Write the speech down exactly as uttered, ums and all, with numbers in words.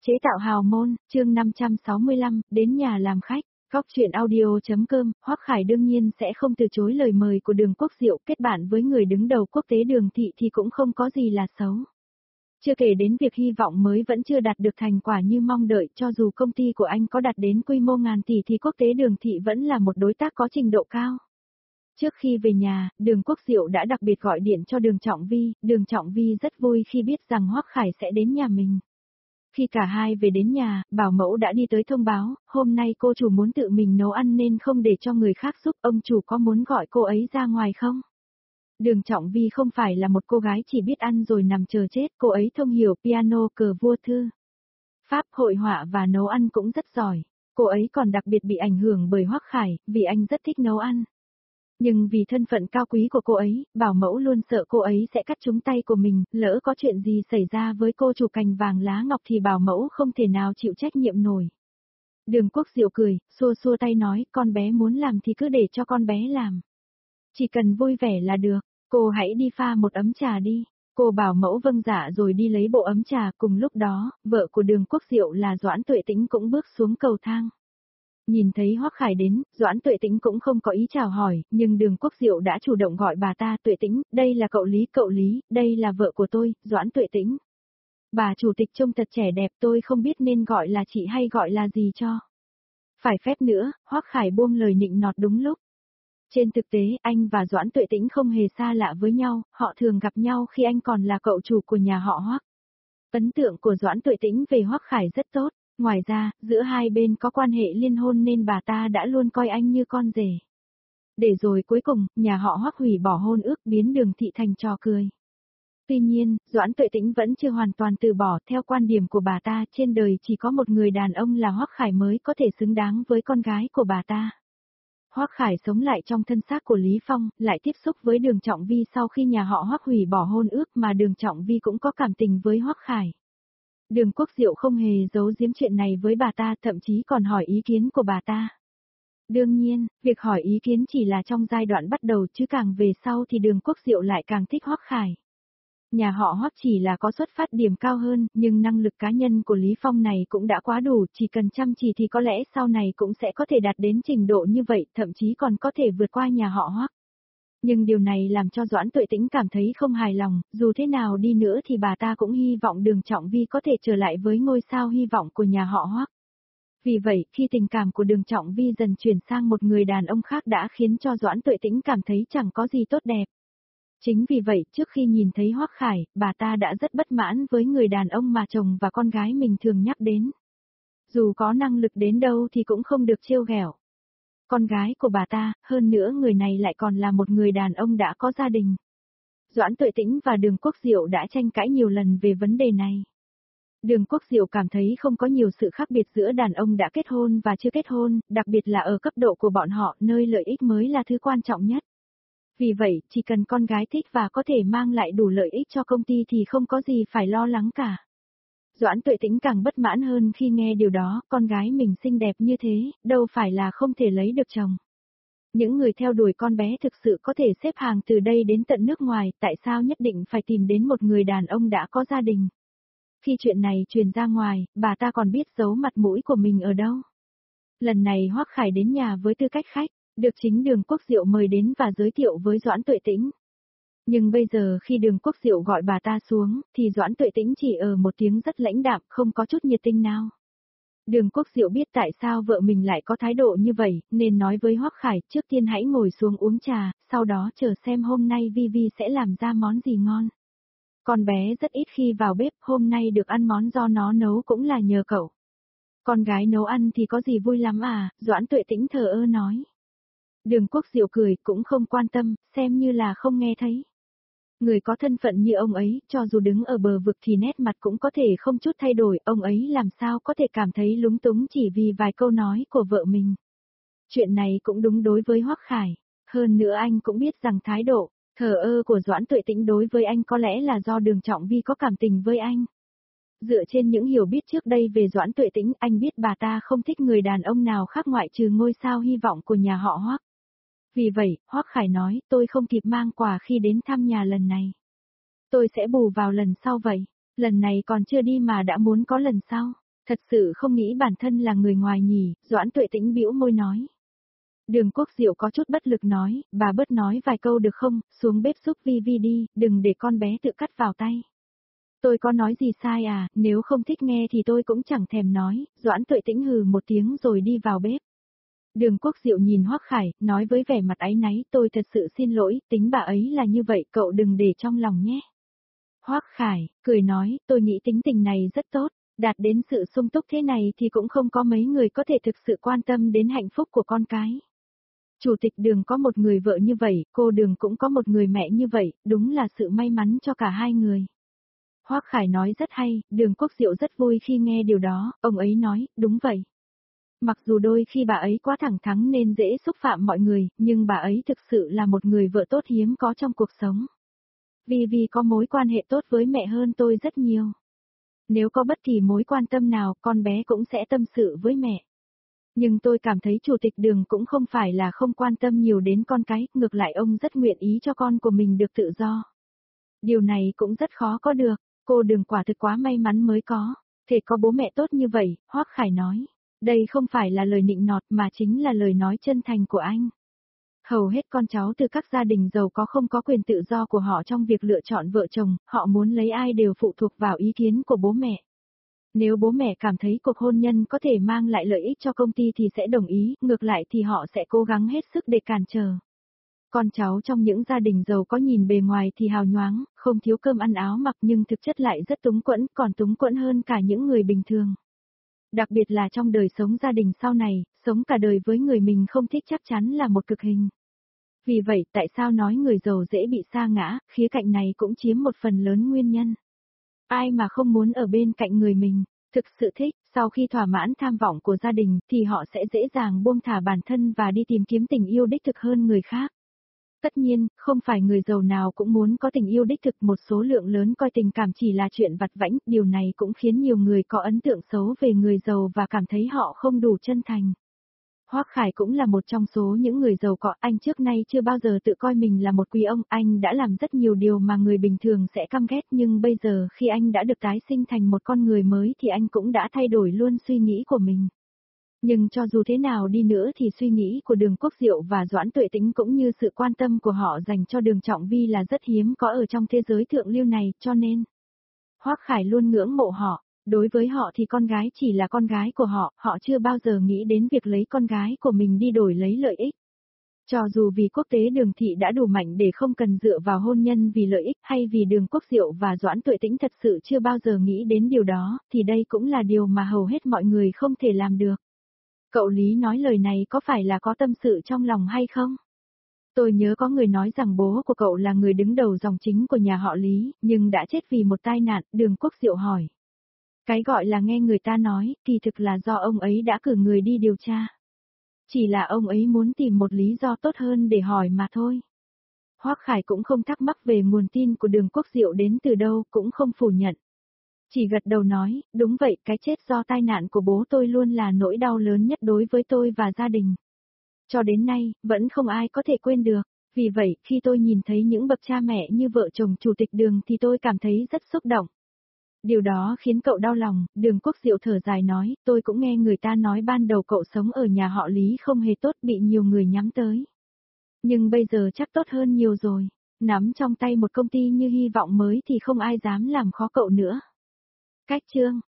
Chế tạo hào môn, chương năm trăm sáu mươi lăm, đến nhà làm khách. Góc truyện audio.com, Hoắc Khải đương nhiên sẽ không từ chối lời mời của Đường Quốc Diệu, kết bạn với người đứng đầu quốc tế Đường thị thì cũng không có gì là xấu. Chưa kể đến việc hy vọng mới vẫn chưa đạt được thành quả như mong đợi, cho dù công ty của anh có đạt đến quy mô ngàn tỷ thì quốc tế Đường thị vẫn là một đối tác có trình độ cao. Trước khi về nhà, Đường Quốc Diệu đã đặc biệt gọi điện cho Đường Trọng Vi, Đường Trọng Vi rất vui khi biết rằng Hoắc Khải sẽ đến nhà mình. Khi cả hai về đến nhà, bảo mẫu đã đi tới thông báo, hôm nay cô chủ muốn tự mình nấu ăn nên không để cho người khác giúp, ông chủ có muốn gọi cô ấy ra ngoài không? Đường Trọng Vi không phải là một cô gái chỉ biết ăn rồi nằm chờ chết, cô ấy thông hiểu piano, cờ vua thư, pháp, hội họa và nấu ăn cũng rất giỏi. Cô ấy còn đặc biệt bị ảnh hưởng bởi Hoắc Khải, vì anh rất thích nấu ăn. Nhưng vì thân phận cao quý của cô ấy, bảo mẫu luôn sợ cô ấy sẽ cắt trúng tay của mình, lỡ có chuyện gì xảy ra với cô chủ cành vàng lá ngọc thì bảo mẫu không thể nào chịu trách nhiệm nổi. Đường Quốc Diệu cười, xua xua tay nói, con bé muốn làm thì cứ để cho con bé làm. Chỉ cần vui vẻ là được, cô hãy đi pha một ấm trà đi. Cô bảo mẫu vâng dạ rồi đi lấy bộ ấm trà, cùng lúc đó, vợ của Đường Quốc Diệu là Doãn Tuệ Tĩnh cũng bước xuống cầu thang. Nhìn thấy Hoắc Khải đến, Doãn Tuệ Tĩnh cũng không có ý chào hỏi, nhưng Đường Quốc Diệu đã chủ động gọi bà ta, Tuệ Tĩnh, đây là cậu Lý, cậu Lý, đây là vợ của tôi, Doãn Tuệ Tĩnh. Bà chủ tịch trông thật trẻ đẹp, tôi không biết nên gọi là chị hay gọi là gì cho. Phải phép nữa, Hoắc Khải buông lời nịnh nọt đúng lúc. Trên thực tế, anh và Doãn Tuệ Tĩnh không hề xa lạ với nhau, họ thường gặp nhau khi anh còn là cậu chủ của nhà họ Hoắc. Ấn tượng của Doãn Tuệ Tĩnh về Hoắc Khải rất tốt. Ngoài ra, giữa hai bên có quan hệ liên hôn nên bà ta đã luôn coi anh như con rể. Để rồi cuối cùng, nhà họ Hoắc hủy bỏ hôn ước, biến Đường thị thành trò cười. Tuy nhiên, Doãn Tuệ Tĩnh vẫn chưa hoàn toàn từ bỏ, theo quan điểm của bà ta, trên đời chỉ có một người đàn ông là Hoắc Khải mới có thể xứng đáng với con gái của bà ta. Hoắc Khải sống lại trong thân xác của Lý Phong, lại tiếp xúc với Đường Trọng Vi sau khi nhà họ Hoắc hủy bỏ hôn ước mà Đường Trọng Vi cũng có cảm tình với Hoắc Khải. Đường Quốc Diệu không hề giấu giếm chuyện này với bà ta, thậm chí còn hỏi ý kiến của bà ta. Đương nhiên, việc hỏi ý kiến chỉ là trong giai đoạn bắt đầu chứ càng về sau thì Đường Quốc Diệu lại càng thích Hoắc Khải. Nhà họ Hoắc chỉ là có xuất phát điểm cao hơn, nhưng năng lực cá nhân của Lý Phong này cũng đã quá đủ, chỉ cần chăm chỉ thì có lẽ sau này cũng sẽ có thể đạt đến trình độ như vậy, thậm chí còn có thể vượt qua nhà họ Hoắc. Nhưng điều này làm cho Doãn Tuệ Tĩnh cảm thấy không hài lòng, dù thế nào đi nữa thì bà ta cũng hy vọng Đường Trọng Vi có thể trở lại với ngôi sao hy vọng của nhà họ Hoắc. Vì vậy, khi tình cảm của Đường Trọng Vi dần chuyển sang một người đàn ông khác đã khiến cho Doãn Tuệ Tĩnh cảm thấy chẳng có gì tốt đẹp. Chính vì vậy, trước khi nhìn thấy Hoắc Khải, bà ta đã rất bất mãn với người đàn ông mà chồng và con gái mình thường nhắc đến. Dù có năng lực đến đâu thì cũng không được trêu ghẹo. Con gái của bà ta, hơn nữa người này lại còn là một người đàn ông đã có gia đình. Doãn Tuệ Tĩnh và Đường Quốc Diệu đã tranh cãi nhiều lần về vấn đề này. Đường Quốc Diệu cảm thấy không có nhiều sự khác biệt giữa đàn ông đã kết hôn và chưa kết hôn, đặc biệt là ở cấp độ của bọn họ, nơi lợi ích mới là thứ quan trọng nhất. Vì vậy, chỉ cần con gái thích và có thể mang lại đủ lợi ích cho công ty thì không có gì phải lo lắng cả. Doãn Tuệ Tĩnh càng bất mãn hơn khi nghe điều đó, con gái mình xinh đẹp như thế, đâu phải là không thể lấy được chồng. Những người theo đuổi con bé thực sự có thể xếp hàng từ đây đến tận nước ngoài, tại sao nhất định phải tìm đến một người đàn ông đã có gia đình? Khi chuyện này truyền ra ngoài, bà ta còn biết giấu mặt mũi của mình ở đâu. Lần này Hoắc Khải đến nhà với tư cách khách, được chính Đường Quốc Diệu mời đến và giới thiệu với Doãn Tuệ Tĩnh. Nhưng bây giờ khi Đường Quốc Diệu gọi bà ta xuống, thì Doãn Tuệ Tĩnh chỉ ở một tiếng rất lãnh đạm, không có chút nhiệt tình nào. Đường Quốc Diệu biết tại sao vợ mình lại có thái độ như vậy, nên nói với Hoắc Khải, trước tiên hãy ngồi xuống uống trà, sau đó chờ xem hôm nay Vi Vi sẽ làm ra món gì ngon. Con bé rất ít khi vào bếp, hôm nay được ăn món do nó nấu cũng là nhờ cậu. Con gái nấu ăn thì có gì vui lắm à, Doãn Tuệ Tĩnh thờ ơ nói. Đường Quốc Diệu cười, cũng không quan tâm, xem như là không nghe thấy. Người có thân phận như ông ấy, cho dù đứng ở bờ vực thì nét mặt cũng có thể không chút thay đổi, ông ấy làm sao có thể cảm thấy lúng túng chỉ vì vài câu nói của vợ mình. Chuyện này cũng đúng đối với Hoắc Khải, hơn nữa anh cũng biết rằng thái độ thờ ơ của Doãn Tuệ Tĩnh đối với anh có lẽ là do Đường Trọng Vi có cảm tình với anh. Dựa trên những hiểu biết trước đây về Doãn Tuệ Tĩnh, anh biết bà ta không thích người đàn ông nào khác ngoại trừ ngôi sao hy vọng của nhà họ Hoắc. Vì vậy, Hoắc Khải nói, tôi không kịp mang quà khi đến thăm nhà lần này. Tôi sẽ bù vào lần sau vậy, lần này còn chưa đi mà đã muốn có lần sau. Thật sự không nghĩ bản thân là người ngoài nhỉ, Doãn Tuệ Tĩnh bĩu môi nói. Đường Quốc Diệu có chút bất lực nói, bà bớt nói vài câu được không, xuống bếp giúp Vi Vi đi, đừng để con bé tự cắt vào tay. Tôi có nói gì sai à, nếu không thích nghe thì tôi cũng chẳng thèm nói, Doãn Tuệ Tĩnh hừ một tiếng rồi đi vào bếp. Đường Quốc Diệu nhìn Hoắc Khải, nói với vẻ mặt áy náy, tôi thật sự xin lỗi, tính bà ấy là như vậy, cậu đừng để trong lòng nhé. Hoắc Khải, cười nói, tôi nghĩ tính tình này rất tốt, đạt đến sự sung túc thế này thì cũng không có mấy người có thể thực sự quan tâm đến hạnh phúc của con cái. Chủ tịch Đường có một người vợ như vậy, cô Đường cũng có một người mẹ như vậy, đúng là sự may mắn cho cả hai người. Hoắc Khải nói rất hay, Đường Quốc Diệu rất vui khi nghe điều đó, ông ấy nói, đúng vậy. Mặc dù đôi khi bà ấy quá thẳng thắn nên dễ xúc phạm mọi người, nhưng bà ấy thực sự là một người vợ tốt hiếm có trong cuộc sống. Vì vì có mối quan hệ tốt với mẹ hơn tôi rất nhiều. Nếu có bất kỳ mối quan tâm nào, con bé cũng sẽ tâm sự với mẹ. Nhưng tôi cảm thấy Chủ tịch Đường cũng không phải là không quan tâm nhiều đến con cái, ngược lại ông rất nguyện ý cho con của mình được tự do. Điều này cũng rất khó có được, cô Đường quả thực quá may mắn mới có, thể có bố mẹ tốt như vậy, Hoắc Khải nói. Đây không phải là lời nịnh nọt mà chính là lời nói chân thành của anh. Hầu hết con cháu từ các gia đình giàu có không có quyền tự do của họ trong việc lựa chọn vợ chồng, họ muốn lấy ai đều phụ thuộc vào ý kiến của bố mẹ. Nếu bố mẹ cảm thấy cuộc hôn nhân có thể mang lại lợi ích cho công ty thì sẽ đồng ý, ngược lại thì họ sẽ cố gắng hết sức để cản trở. Con cháu trong những gia đình giàu có nhìn bề ngoài thì hào nhoáng, không thiếu cơm ăn áo mặc nhưng thực chất lại rất túng quẫn, còn túng quẫn hơn cả những người bình thường. Đặc biệt là trong đời sống gia đình sau này, sống cả đời với người mình không thích chắc chắn là một cực hình. Vì vậy, tại sao nói người giàu dễ bị sa ngã, khía cạnh này cũng chiếm một phần lớn nguyên nhân. Ai mà không muốn ở bên cạnh người mình, thực sự thích, sau khi thỏa mãn tham vọng của gia đình thì họ sẽ dễ dàng buông thả bản thân và đi tìm kiếm tình yêu đích thực hơn người khác. Tất nhiên, không phải người giàu nào cũng muốn có tình yêu đích thực, một số lượng lớn coi tình cảm chỉ là chuyện vặt vãnh, điều này cũng khiến nhiều người có ấn tượng xấu về người giàu và cảm thấy họ không đủ chân thành. Hoắc Khải cũng là một trong số những người giàu có, anh trước nay chưa bao giờ tự coi mình là một quý ông, anh đã làm rất nhiều điều mà người bình thường sẽ căm ghét nhưng bây giờ khi anh đã được tái sinh thành một con người mới thì anh cũng đã thay đổi luôn suy nghĩ của mình. Nhưng cho dù thế nào đi nữa thì suy nghĩ của Đường Quốc Diệu và Doãn Tuệ Tĩnh cũng như sự quan tâm của họ dành cho Đường Trọng Vi là rất hiếm có ở trong thế giới thượng lưu này, cho nên Hoắc Khải luôn ngưỡng mộ họ. Đối với họ thì con gái chỉ là con gái của họ, họ chưa bao giờ nghĩ đến việc lấy con gái của mình đi đổi lấy lợi ích. Cho dù vì quốc tế Đường thị đã đủ mạnh để không cần dựa vào hôn nhân vì lợi ích hay vì Đường Quốc Diệu và Doãn Tuệ Tĩnh thật sự chưa bao giờ nghĩ đến điều đó, thì đây cũng là điều mà hầu hết mọi người không thể làm được. Cậu Lý nói lời này có phải là có tâm sự trong lòng hay không? Tôi nhớ có người nói rằng bố của cậu là người đứng đầu dòng chính của nhà họ Lý, nhưng đã chết vì một tai nạn, Đường Quốc Diệu hỏi. Cái gọi là nghe người ta nói, kỳ thực là do ông ấy đã cử người đi điều tra. Chỉ là ông ấy muốn tìm một lý do tốt hơn để hỏi mà thôi. Hoắc Khải cũng không thắc mắc về nguồn tin của Đường Quốc Diệu đến từ đâu, cũng không phủ nhận. Chỉ gật đầu nói, đúng vậy, cái chết do tai nạn của bố tôi luôn là nỗi đau lớn nhất đối với tôi và gia đình. Cho đến nay, vẫn không ai có thể quên được. Vì vậy, khi tôi nhìn thấy những bậc cha mẹ như vợ chồng Chủ tịch Đường thì tôi cảm thấy rất xúc động. Điều đó khiến cậu đau lòng, Đường Quốc Diệu thở dài nói, tôi cũng nghe người ta nói ban đầu cậu sống ở nhà họ Lý không hề tốt, bị nhiều người nhắm tới. Nhưng bây giờ chắc tốt hơn nhiều rồi, nắm trong tay một công ty như Hy vọng mới thì không ai dám làm khó cậu nữa. Cách chương